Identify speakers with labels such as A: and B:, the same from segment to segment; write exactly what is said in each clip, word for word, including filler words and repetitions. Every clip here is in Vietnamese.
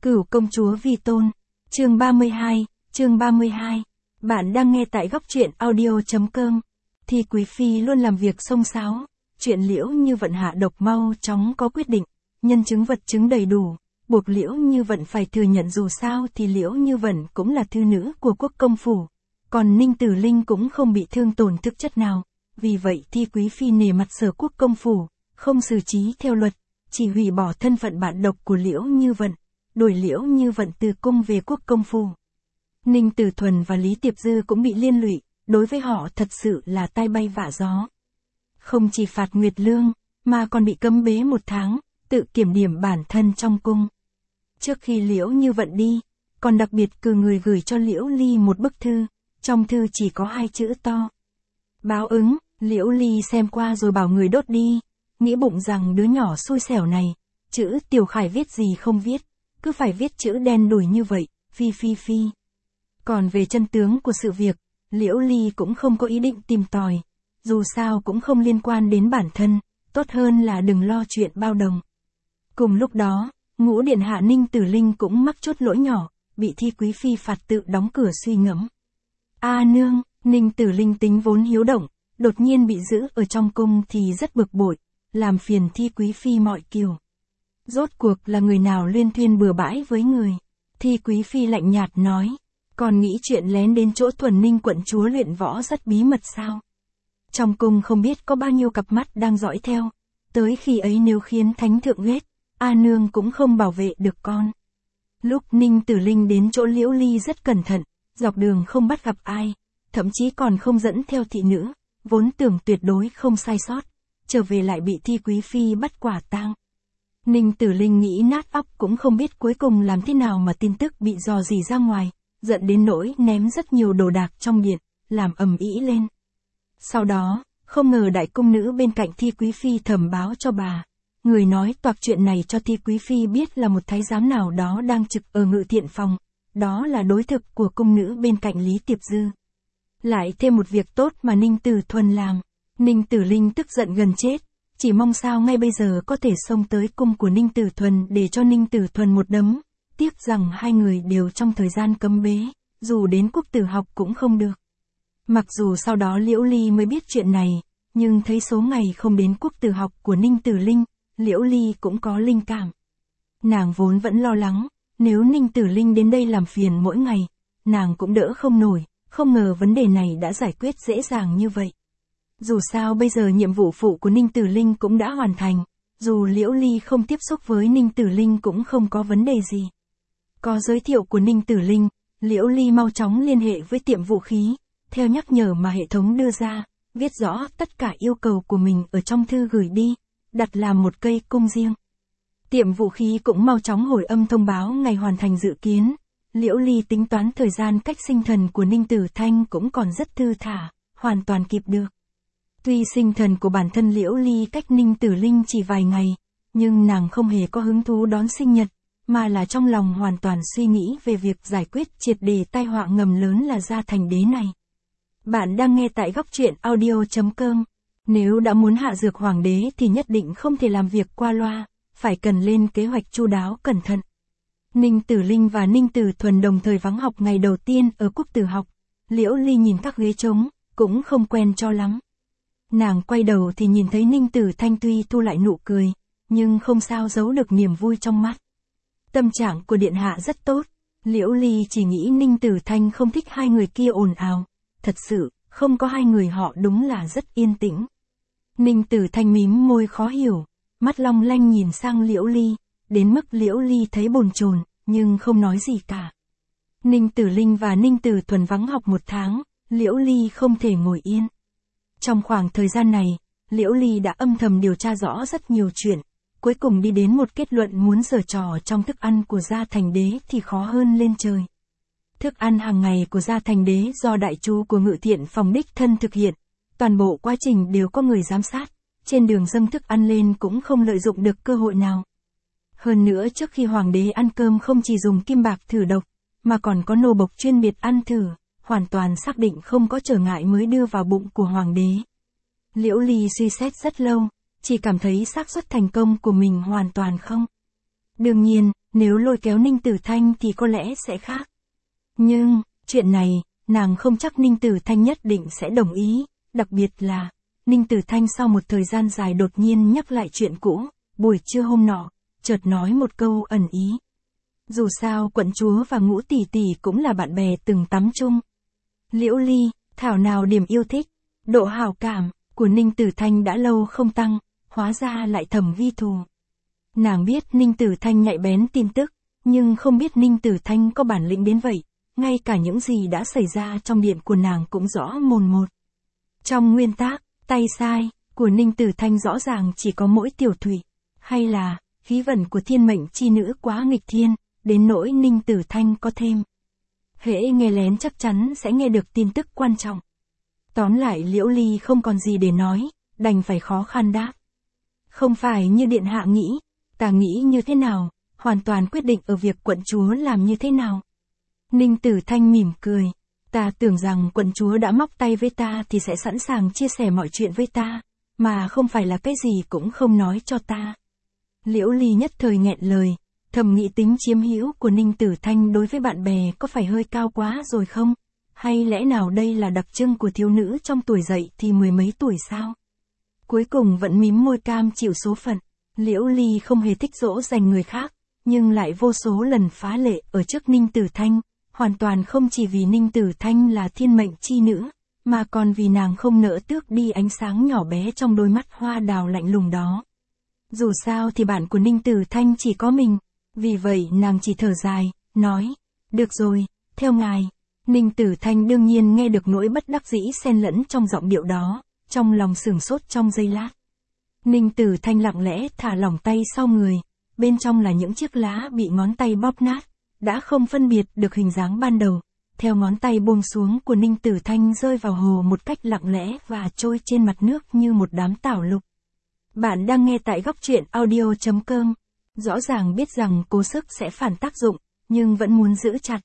A: Cửu công chúa vi tôn. Chương ba mươi hai, chương ba mươi hai. Bạn đang nghe tại góc truyện audio.com. Thi Quý Phi luôn làm việc xông xáo. Chuyện Liễu Như Vận hạ độc mau chóng có quyết định. Nhân chứng vật chứng đầy đủ. Buộc Liễu Như Vận phải thừa nhận dù sao thì Liễu Như Vận cũng là thư nữ của quốc công phủ. Còn Ninh Tử Linh cũng không bị thương tổn thực chất nào. Vì vậy Thi Quý Phi nể mặt Sở quốc công phủ, không xử trí theo luật, chỉ hủy bỏ thân phận bạn độc của Liễu Như Vận, đuổi Liễu Như Vận từ cung về quốc công phủ. Ninh Tử Thuần và Lý Tiệp Dư cũng bị liên lụy, đối với họ thật sự là tai bay vạ gió. Không chỉ phạt nguyệt lương, mà còn bị cấm bế một tháng, tự kiểm điểm bản thân trong cung. Trước khi Liễu Như Vận đi, còn đặc biệt cử người gửi cho Liễu Ly một bức thư, trong thư chỉ có hai chữ to. Báo ứng. Liễu Ly xem qua rồi bảo người đốt đi, nghĩ bụng rằng đứa nhỏ xui xẻo này, chữ Tiểu Khải viết gì không viết, cứ phải viết chữ đen đủi như vậy, phi phi phi. Còn về chân tướng của sự việc, Liễu Ly cũng không có ý định tìm tòi, dù sao cũng không liên quan đến bản thân, tốt hơn là đừng lo chuyện bao đồng. Cùng lúc đó, Ngũ điện hạ Ninh Tử Linh cũng mắc chút lỗi nhỏ, bị Thi Quý Phi phạt tự đóng cửa suy ngẫm. A nương, Ninh Tử Linh tính vốn hiếu động, đột nhiên bị giữ ở trong cung thì rất bực bội, làm phiền Thi Quý Phi mọi kiểu. Rốt cuộc là người nào luyên thuyên bừa bãi với người? Thi Quý Phi lạnh nhạt nói, còn nghĩ chuyện lén đến chỗ Thuần Ninh quận chúa luyện võ rất bí mật sao? Trong cung không biết có bao nhiêu cặp mắt đang dõi theo, tới khi ấy nếu khiến thánh thượng ghét, A nương cũng không bảo vệ được con. Lúc Ninh Tử Linh đến chỗ Liễu Ly rất cẩn thận, dọc đường không bắt gặp ai, thậm chí còn không dẫn theo thị nữ, vốn tưởng tuyệt đối không sai sót, trở về lại bị Thi Quý Phi bắt quả tang. Ninh Tử Linh nghĩ nát óc cũng không biết cuối cùng làm thế nào mà tin tức bị dò dỉ ra ngoài, giận đến nỗi ném rất nhiều đồ đạc trong điện, làm ầm ĩ lên. Sau đó, không ngờ đại cung nữ bên cạnh Thi Quý Phi thẩm báo cho bà. Người nói toạc chuyện này cho Thi Quý Phi biết là một thái giám nào đó đang trực ở ngự thiện phòng, đó là đối thực của cung nữ bên cạnh Lý Tiệp Dư. Lại thêm một việc tốt mà Ninh Tử Thuần làm. Ninh Tử Linh tức giận gần chết, chỉ mong sao ngay bây giờ có thể xông tới cung của Ninh Tử Thuần để cho Ninh Tử Thuần một đấm. Tiếc rằng hai người đều trong thời gian cấm bế, dù đến quốc tử học cũng không được. Mặc dù sau đó Liễu Ly mới biết chuyện này, nhưng thấy số ngày không đến quốc tử học của Ninh Tử Linh, Liễu Ly cũng có linh cảm. Nàng vốn vẫn lo lắng, nếu Ninh Tử Linh đến đây làm phiền mỗi ngày, nàng cũng đỡ không nổi. Không ngờ vấn đề này đã giải quyết dễ dàng như vậy. Dù sao bây giờ nhiệm vụ phụ của Ninh Tử Linh cũng đã hoàn thành, dù Liễu Ly không tiếp xúc với Ninh Tử Linh cũng không có vấn đề gì. Có giới thiệu của Ninh Tử Linh, Liễu Ly mau chóng liên hệ với tiệm vũ khí, theo nhắc nhở mà hệ thống đưa ra, viết rõ tất cả yêu cầu của mình ở trong thư gửi đi, đặt làm một cây cung riêng. Tiệm vũ khí cũng mau chóng hồi âm thông báo ngày hoàn thành dự kiến. Liễu Ly tính toán thời gian cách sinh thần của Ninh Tử Thanh cũng còn rất thư thả, hoàn toàn kịp được. Tuy sinh thần của bản thân Liễu Ly cách Ninh Tử Linh chỉ vài ngày, nhưng nàng không hề có hứng thú đón sinh nhật, mà là trong lòng hoàn toàn suy nghĩ về việc giải quyết triệt đề tai họa ngầm lớn là Gia Thành Đế này. Bạn đang nghe tại góc truyện audio.com. Nếu đã muốn hạ dược hoàng đế thì nhất định không thể làm việc qua loa, phải cần lên kế hoạch chu đáo cẩn thận. Ninh Tử Linh và Ninh Tử Thuần đồng thời vắng học ngày đầu tiên ở quốc tử học. Liễu Ly nhìn các ghế trống, cũng không quen cho lắm. Nàng quay đầu thì nhìn thấy Ninh Tử Thanh tuy thu lại nụ cười, nhưng không sao giấu được niềm vui trong mắt. Tâm trạng của điện hạ rất tốt. Liễu Ly chỉ nghĩ Ninh Tử Thanh không thích hai người kia ồn ào. Thật sự, không có hai người họ đúng là rất yên tĩnh. Ninh Tử Thanh mím môi khó hiểu, mắt long lanh nhìn sang Liễu Ly. Đến mức Liễu Ly thấy bồn chồn, nhưng không nói gì cả. Ninh Tử Linh và Ninh Tử Thuần vắng học một tháng, Liễu Ly không thể ngồi yên. Trong khoảng thời gian này, Liễu Ly đã âm thầm điều tra rõ rất nhiều chuyện, cuối cùng đi đến một kết luận muốn giở trò trong thức ăn của Gia Thành Đế thì khó hơn lên trời. Thức ăn hàng ngày của Gia Thành Đế do đại chu của ngự thiện phòng đích thân thực hiện, toàn bộ quá trình đều có người giám sát, trên đường dâng thức ăn lên cũng không lợi dụng được cơ hội nào. Hơn nữa trước khi hoàng đế ăn cơm không chỉ dùng kim bạc thử độc, mà còn có nô bộc chuyên biệt ăn thử, hoàn toàn xác định không có trở ngại mới đưa vào bụng của hoàng đế. Liễu Ly suy xét rất lâu, chỉ cảm thấy xác suất thành công của mình hoàn toàn không. Đương nhiên, nếu lôi kéo Ninh Tử Thanh thì có lẽ sẽ khác. Nhưng, chuyện này, nàng không chắc Ninh Tử Thanh nhất định sẽ đồng ý, đặc biệt là, Ninh Tử Thanh sau một thời gian dài đột nhiên nhắc lại chuyện cũ, buổi trưa hôm nọ, chợt nói một câu ẩn ý. Dù sao quận chúa và Ngũ tỷ tỷ cũng là bạn bè từng tắm chung. Liễu Ly, thảo nào điểm yêu thích, độ hảo cảm của Ninh Tử Thanh đã lâu không tăng, hóa ra lại thầm vi thù. Nàng biết Ninh Tử Thanh nhạy bén tin tức, nhưng không biết Ninh Tử Thanh có bản lĩnh đến vậy, ngay cả những gì đã xảy ra trong điện của nàng cũng rõ mồn một. Trong nguyên tắc, tay sai, của Ninh Tử Thanh rõ ràng chỉ có mỗi Tiểu Thủy, hay là, khí vận của thiên mệnh chi nữ quá nghịch thiên, đến nỗi Ninh Tử Thanh có thêm. Hễ nghe lén chắc chắn sẽ nghe được tin tức quan trọng. Tóm lại Liễu Ly không còn gì để nói, đành phải khó khăn đáp. Không phải như điện hạ nghĩ, ta nghĩ như thế nào, hoàn toàn quyết định ở việc quận chúa làm như thế nào. Ninh Tử Thanh mỉm cười, ta tưởng rằng quận chúa đã móc tay với ta thì sẽ sẵn sàng chia sẻ mọi chuyện với ta, mà không phải là cái gì cũng không nói cho ta. Liễu Ly nhất thời nghẹn lời, thầm nghĩ tính chiếm hữu của Ninh Tử Thanh đối với bạn bè có phải hơi cao quá rồi không? Hay lẽ nào đây là đặc trưng của thiếu nữ trong tuổi dậy thì mười mấy tuổi sao? Cuối cùng vẫn mím môi cam chịu số phận. Liễu Ly không hề thích dỗ dành người khác, nhưng lại vô số lần phá lệ ở trước Ninh Tử Thanh, hoàn toàn không chỉ vì Ninh Tử Thanh là thiên mệnh chi nữ, mà còn vì nàng không nỡ tước đi ánh sáng nhỏ bé trong đôi mắt hoa đào lạnh lùng đó. Dù sao thì bạn của Ninh Tử Thanh chỉ có mình, vì vậy nàng chỉ thở dài, nói, được rồi, theo ngài. Ninh Tử Thanh đương nhiên nghe được nỗi bất đắc dĩ xen lẫn trong giọng điệu đó, trong lòng sửng sốt trong giây lát. Ninh Tử Thanh lặng lẽ thả lỏng tay sau người, bên trong là những chiếc lá bị ngón tay bóp nát, đã không phân biệt được hình dáng ban đầu, theo ngón tay buông xuống của Ninh Tử Thanh rơi vào hồ một cách lặng lẽ và trôi trên mặt nước như một đám tảo lục. Bạn đang nghe tại góc truyện audio chấm com. Rõ ràng biết rằng cố sức sẽ phản tác dụng, nhưng vẫn muốn giữ chặt.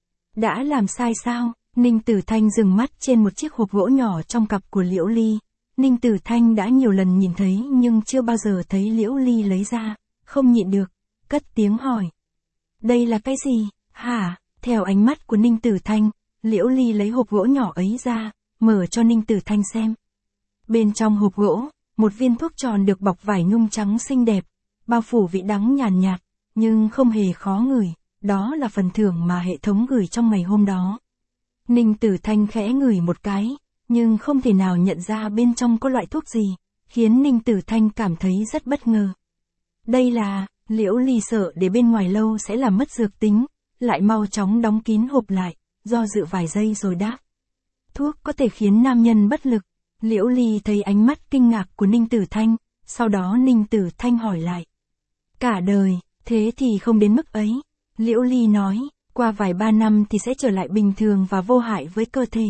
A: Đã làm sai sao? Ninh Tử Thanh dừng mắt trên một chiếc hộp gỗ nhỏ trong cặp của Liễu Ly. Ninh Tử Thanh đã nhiều lần nhìn thấy nhưng chưa bao giờ thấy Liễu Ly lấy ra, không nhịn được, cất tiếng hỏi. Đây là cái gì, hả? Theo ánh mắt của Ninh Tử Thanh, Liễu Ly lấy hộp gỗ nhỏ ấy ra, mở cho Ninh Tử Thanh xem. Bên trong hộp gỗ, một viên thuốc tròn được bọc vải nhung trắng xinh đẹp, bao phủ vị đắng nhàn nhạt, nhưng không hề khó ngửi, đó là phần thưởng mà hệ thống gửi trong ngày hôm đó. Ninh Tử Thanh khẽ ngửi một cái, nhưng không thể nào nhận ra bên trong có loại thuốc gì, khiến Ninh Tử Thanh cảm thấy rất bất ngờ. Đây là, Liễu Ly sợ để bên ngoài lâu sẽ làm mất dược tính, lại mau chóng đóng kín hộp lại, do dự vài giây rồi đáp. Thuốc có thể khiến nam nhân bất lực. Liễu Ly thấy ánh mắt kinh ngạc của Ninh Tử Thanh, sau đó Ninh Tử Thanh hỏi lại. Cả đời, thế thì không đến mức ấy. Liễu Ly nói, qua vài ba năm thì sẽ trở lại bình thường và vô hại với cơ thể.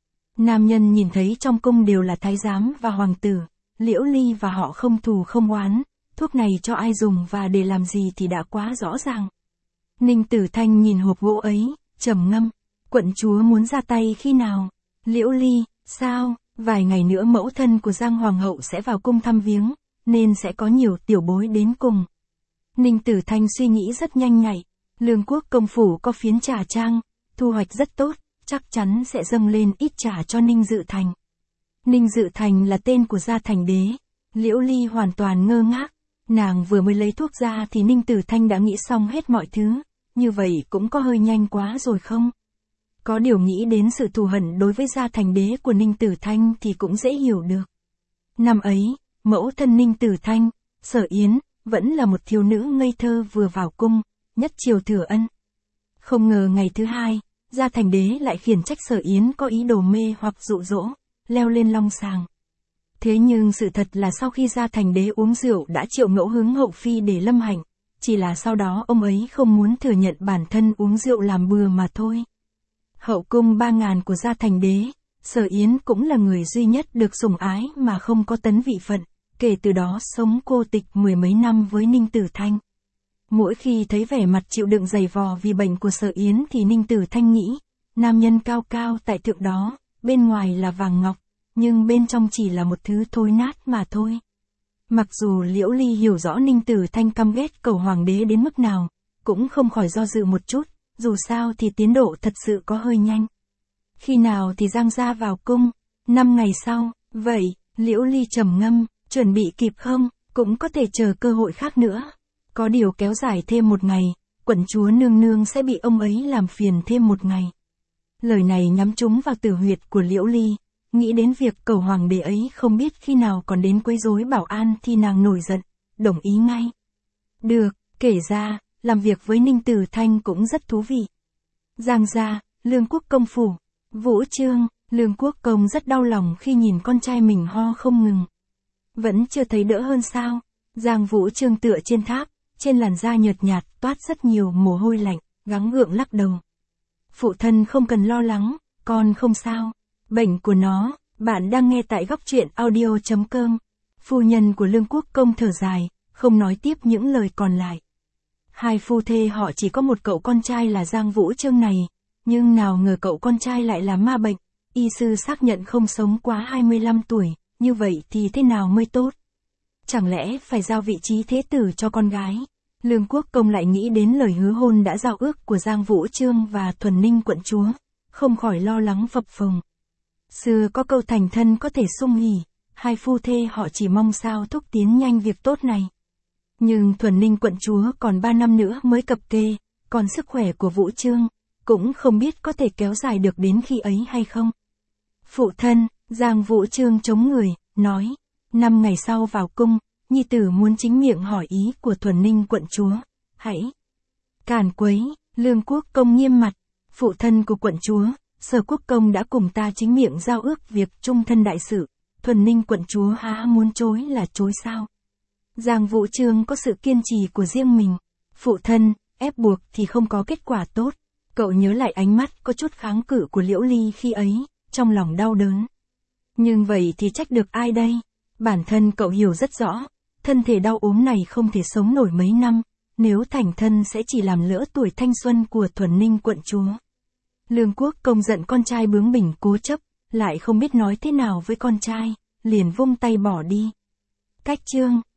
A: Nam nhân nhìn thấy trong cung đều là thái giám và hoàng tử, Liễu Ly và họ không thù không oán, thuốc này cho ai dùng và để làm gì thì đã quá rõ ràng. Ninh Tử Thanh nhìn hộp gỗ ấy, trầm ngâm, quận chúa muốn ra tay khi nào? Liễu Ly, sao? Vài ngày nữa mẫu thân của Giang Hoàng hậu sẽ vào cung thăm viếng, nên sẽ có nhiều tiểu bối đến cùng. Ninh Tử Thanh suy nghĩ rất nhanh nhạy, Lương Quốc công phủ có phiến trà trang, thu hoạch rất tốt, chắc chắn sẽ dâng lên ít trà cho Ninh Dự Thành. Ninh Dự Thành là tên của gia thành đế. Liễu Ly hoàn toàn ngơ ngác, nàng vừa mới lấy thuốc ra thì Ninh Tử Thanh đã nghĩ xong hết mọi thứ, như vậy cũng có hơi nhanh quá rồi không? Có điều nghĩ đến sự thù hận đối với gia thành đế của Ninh Tử Thanh thì cũng dễ hiểu được. Năm ấy, mẫu thân Ninh Tử Thanh, Sở Yến, vẫn là một thiếu nữ ngây thơ vừa vào cung, nhất triều thừa ân. Không ngờ ngày thứ hai, gia thành đế lại khiển trách Sở Yến có ý đồ mê hoặc dụ dỗ, leo lên long sàng. Thế nhưng sự thật là sau khi gia thành đế uống rượu đã triệu ngẫu hứng hậu phi để lâm hạnh, chỉ là sau đó ông ấy không muốn thừa nhận bản thân uống rượu làm bừa mà thôi. Hậu cung ba ngàn của gia thành đế, Sở Yến cũng là người duy nhất được sủng ái mà không có tấn vị phận, kể từ đó sống cô tịch mười mấy năm với Ninh Tử Thanh. Mỗi khi thấy vẻ mặt chịu đựng dày vò vì bệnh của Sở Yến thì Ninh Tử Thanh nghĩ, nam nhân cao cao tại thượng đó, bên ngoài là vàng ngọc, nhưng bên trong chỉ là một thứ thối nát mà thôi. Mặc dù Liễu Ly hiểu rõ Ninh Tử Thanh căm ghét cẩu hoàng đế đến mức nào, cũng không khỏi do dự một chút, dù sao thì tiến độ thật sự có hơi nhanh. Khi nào thì Giang gia vào cung? Năm ngày sau, vậy, Liễu Ly trầm ngâm, chuẩn bị kịp không, cũng có thể chờ cơ hội khác nữa. Có điều kéo dài thêm một ngày, quận chúa nương nương sẽ bị ông ấy làm phiền thêm một ngày. Lời này nhắm trúng vào tử huyệt của Liễu Ly, nghĩ đến việc cẩu hoàng đế ấy không biết khi nào còn đến quấy rối bảo an thì nàng nổi giận, đồng ý ngay. Được, kể ra, làm việc với Ninh Tử Thanh cũng rất thú vị. Giang gia, Lương Quốc công phủ, Vũ Chương, Lương Quốc công rất đau lòng khi nhìn con trai mình ho không ngừng. Vẫn chưa thấy đỡ hơn sao? Giang Vũ Chương tựa trên tháp, trên làn da nhợt nhạt toát rất nhiều mồ hôi lạnh, gắng gượng lắc đầu. Phụ thân không cần lo lắng, con không sao. Bệnh của nó, bạn đang nghe tại góc truyện audio chấm com. Phu nhân của Lương Quốc công thở dài, không nói tiếp những lời còn lại. Hai phu thê họ chỉ có một cậu con trai là Giang Vũ Chương này, nhưng nào ngờ cậu con trai lại là ma bệnh, y sư xác nhận không sống quá hai mươi lăm tuổi, như vậy thì thế nào mới tốt? Chẳng lẽ phải giao vị trí thế tử cho con gái? Lương Quốc công lại nghĩ đến lời hứa hôn đã giao ước của Giang Vũ Chương và Thuần Ninh quận chúa, không khỏi lo lắng phập phồng. Xưa có câu thành thân có thể sung hỉ, hai phu thê họ chỉ mong sao thúc tiến nhanh việc tốt này. Nhưng Thuần Ninh quận chúa còn ba năm nữa mới cập kê, còn sức khỏe của Vũ Chương, cũng không biết có thể kéo dài được đến khi ấy hay không. Phụ thân, Giang Vũ Chương chống người, nói, năm ngày sau vào cung, nhi tử muốn chính miệng hỏi ý của Thuần Ninh quận chúa, hãy càn quấy. Lương Quốc công nghiêm mặt, phụ thân của quận chúa, Sở Quốc công đã cùng ta chính miệng giao ước việc trung thân đại sự, Thuần Ninh quận chúa há muốn chối là chối sao? Giang Vũ Chương có sự kiên trì của riêng mình, phụ thân, ép buộc thì không có kết quả tốt. Cậu nhớ lại ánh mắt có chút kháng cự của Liễu Ly khi ấy, trong lòng đau đớn. Nhưng vậy thì trách được ai đây? Bản thân cậu hiểu rất rõ, thân thể đau ốm này không thể sống nổi mấy năm, nếu thành thân sẽ chỉ làm lỡ tuổi thanh xuân của Thuần Ninh quận chúa. Lương Quốc công giận con trai bướng bỉnh cố chấp, lại không biết nói thế nào với con trai, liền vung tay bỏ đi. Cách chương